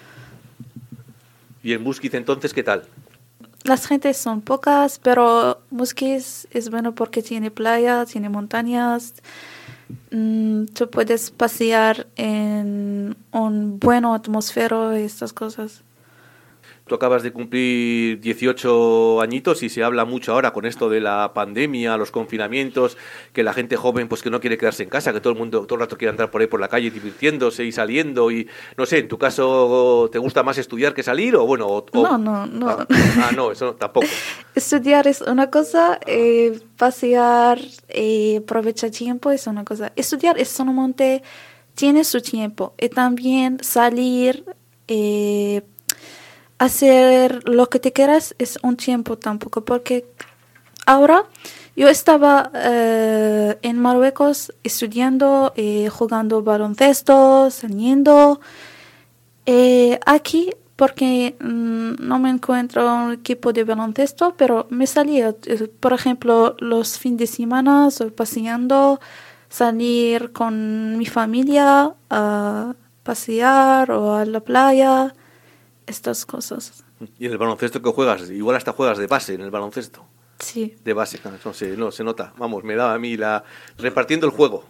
¿Y en Muskiz entonces qué tal? Las gentes son pocas, pero Muskiz es bueno porque tiene playa, tiene montañas. Mm, tú puedes pasear en un buen atmósfero y estas cosas. Tú acabas de cumplir dieciocho añitos y se habla mucho ahora con esto de la pandemia, los confinamientos, que la gente joven pues que no quiere quedarse en casa, que todo el mundo todo el rato quiere andar por ahí por la calle divirtiéndose y saliendo. Y no sé, ¿en tu caso te gusta más estudiar que salir? O bueno, o, no, no, no. Ah, ah, no, eso tampoco. Estudiar es una cosa, eh, pasear, eh, aprovechar tiempo es una cosa. Estudiar es solamente, tiene su tiempo. Y también salir, eh, hacer lo que te quieras es un tiempo tampoco, porque ahora yo estaba eh, en Marruecos estudiando, eh, jugando baloncesto, saliendo. Eh, aquí, porque mm, no me encuentro un equipo de baloncesto, pero me salía, eh, por ejemplo, los fines de semana, estoy paseando, salir con mi familia a pasear o a la playa. Estas cosas. ¿Y en el baloncesto que juegas? Igual hasta juegas de base en el baloncesto. Sí. De base, no se, no, se nota. Vamos, me da a mí la... repartiendo el juego.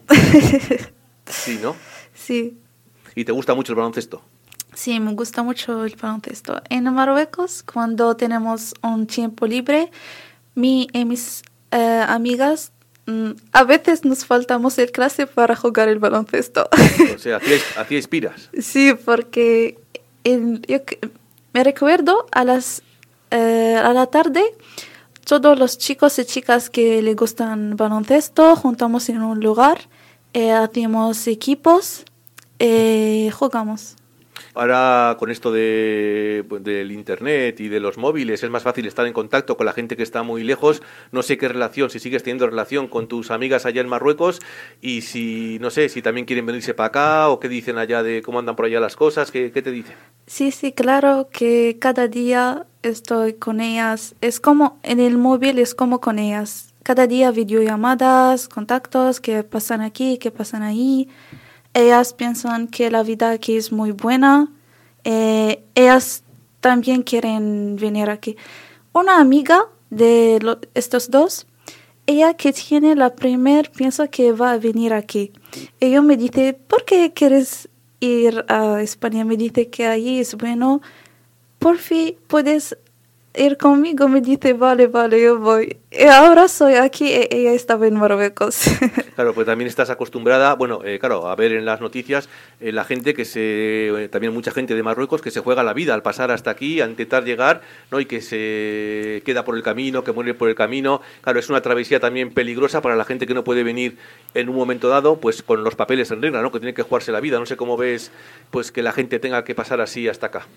Sí, ¿no? Sí. ¿Y te gusta mucho el baloncesto? Sí, me gusta mucho el baloncesto. En Marruecos, cuando tenemos un tiempo libre, mi y mis eh, amigas, mm, a veces nos faltamos en clase para jugar el baloncesto. O sea, ¿hacíais, hacíais piras? Sí, porque... En, yo me recuerdo a las eh, a la tarde todos los chicos y chicas que le gustan baloncesto juntamos en un lugar, eh, hacemos equipos, eh, jugamos. Ahora con esto de, del internet y de los móviles es más fácil estar en contacto con la gente que está muy lejos. No sé qué relación, si sigues teniendo relación con tus amigas allá en Marruecos y si, no sé, si también quieren venirse para acá o qué dicen allá de cómo andan por allá las cosas, qué, qué te dicen. Sí, sí, claro que cada día estoy con ellas. Es como en el móvil, es como con ellas. cada día videollamadas, contactos, qué pasan aquí, qué pasan ahí. Ellas piensan que la vida aquí es muy buena. Eh, ellas también quieren venir aquí. Una amiga de lo, estos dos, ella que tiene la primer, piensa que va a venir aquí. Ella me dice, ¿por qué quieres ir a España? Me dice que allí es bueno. Por fin puedes ir conmigo. Me dice, vale, vale, yo voy. Y ahora soy aquí y ella estaba en Marruecos. Claro, pues también estás acostumbrada, bueno, eh, claro, a ver en las noticias eh, la gente que se, eh, también mucha gente de Marruecos que se juega la vida al pasar hasta aquí, a intentar llegar, ¿no? Y que se queda por el camino, que muere por el camino. Claro, es una travesía también peligrosa para la gente que no puede venir en un momento dado, pues con los papeles en regla, ¿no? Que tiene que jugarse la vida. No sé cómo ves, pues que la gente tenga que pasar así hasta acá.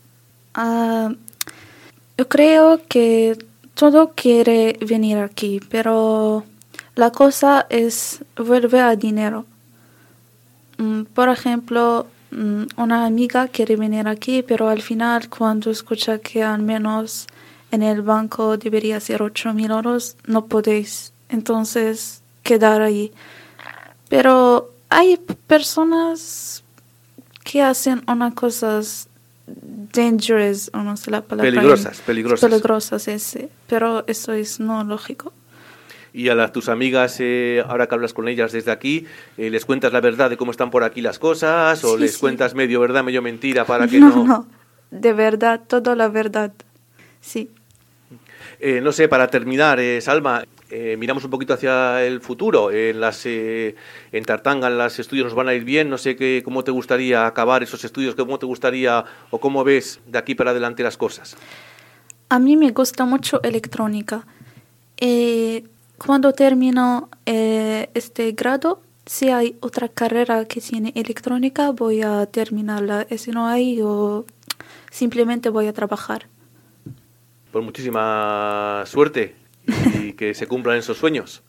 Uh, yo creo que todo quiere venir aquí, pero la cosa es volver a dinero. Mm, por ejemplo, mm, una amiga quiere venir aquí, pero al final cuando escucha que al menos en el banco debería ser ocho mil euros, no podéis. Entonces, quedar ahí. Pero hay personas que hacen unas cosas dangerous, o no sé la palabra. Peligrosas, peligrosas. Peligrosas, ese. Pero eso es no lógico. Y a las, tus amigas, eh, ahora que hablas con ellas desde aquí, eh, ¿les cuentas la verdad de cómo están por aquí las cosas? ¿O sí, les sí. cuentas medio verdad, medio mentira para que no? No, no, de verdad, toda la verdad, sí. Eh, no sé, para terminar, eh, Salma, eh, miramos un poquito hacia el futuro. En las eh, en Tartanga los estudios nos van a ir bien. No sé qué, cómo te gustaría acabar esos estudios, cómo te gustaría o cómo ves de aquí para adelante las cosas. A mí me gusta mucho electrónica. Eh, cuando termino eh, este grado, si hay otra carrera que tiene electrónica, voy a terminarla. Y si no hay, yo simplemente voy a trabajar. Pues muchísima suerte y que se cumplan esos sueños.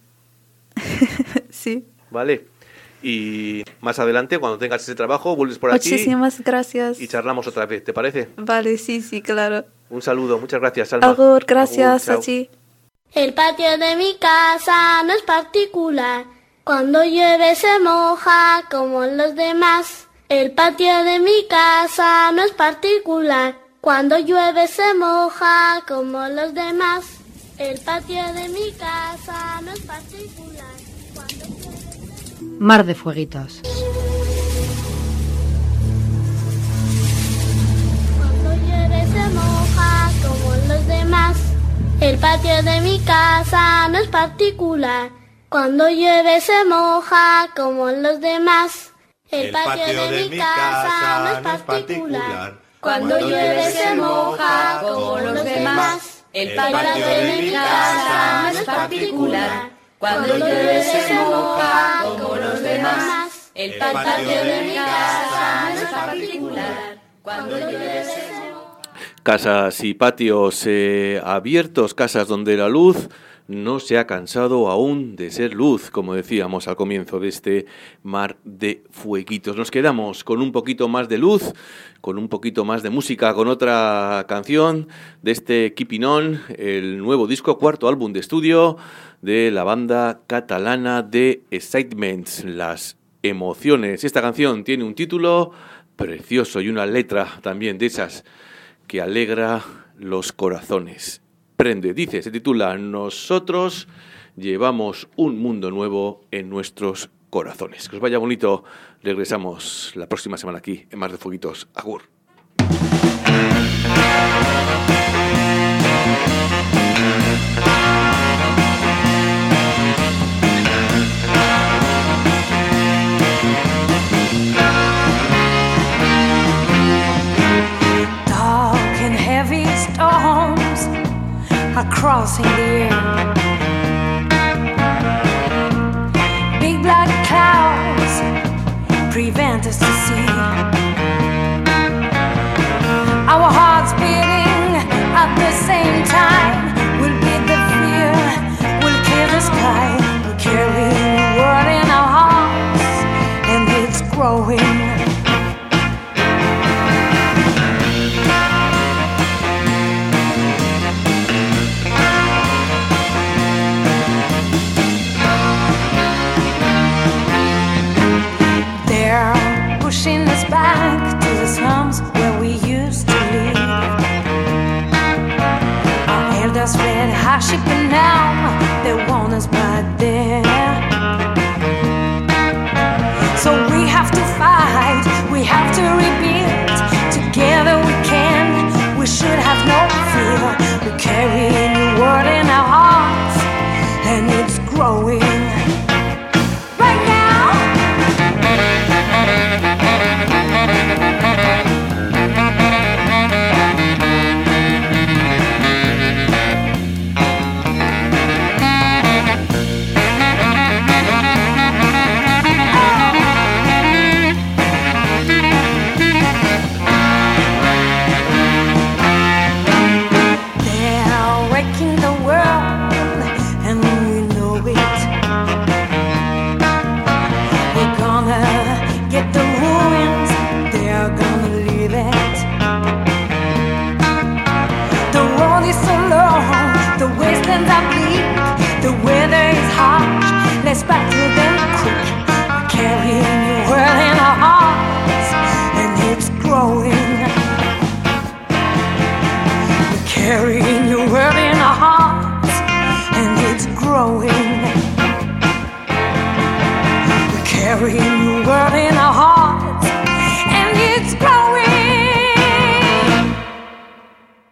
Sí. Vale. Y más adelante, cuando tengas ese trabajo, vuelves por aquí. Muchísimas gracias. Y charlamos otra vez, ¿te parece? Vale, sí, sí, claro. Un saludo, muchas gracias, Salma. Agur, gracias Agur, a ti. El patio de mi casa no es particular. Cuando llueve se moja como los demás. El patio de mi casa no es particular. Cuando llueve se moja como los demás. El patio de mi casa no es particular. Cuando llueve se... Mar de fueguitos. Cuando llueve se moja como los demás. El patio de mi casa no es particular. Cuando llueve se moja como los demás. El patio de mi casa no es particular. Cuando llueve se moja como los demás. El patio de mi casa no es particular. Cuando llueve se moja como los demás. El patio de mi casa no es particular. Cuando llueve se moja. Casas y patios eh, abiertos, casas donde la luz no se ha cansado aún de ser luz, como decíamos al comienzo de este mar de fueguitos. Nos quedamos con un poquito más de luz, con un poquito más de música, con otra canción de este Keeping On, el nuevo disco, cuarto álbum de estudio de la banda catalana de Excitements, Las Emociones. Esta canción tiene un título precioso y una letra también de esas que alegra los corazones. Prende, dice, se titula Nosotros llevamos un mundo nuevo en nuestros corazones. Que os vaya bonito. Regresamos la próxima semana aquí en Mar de Fueguitos. Agur. Storms are crossing the air. Big black clouds prevent us to see. Our hearts beating at the same time. We'll beat the fear, we'll kill the sky. We'll carry the world in our hearts, and it's growing. starship and now they want us back there. So we have to fight, we have to rebuild. Together we can, we should have no fear. We carry a new word in our hearts, and it's growing right now. Let's battle them quick. We're carrying your world in our hearts, and it's growing. We're carrying your world in our hearts, and it's growing. We're carrying your world in our hearts.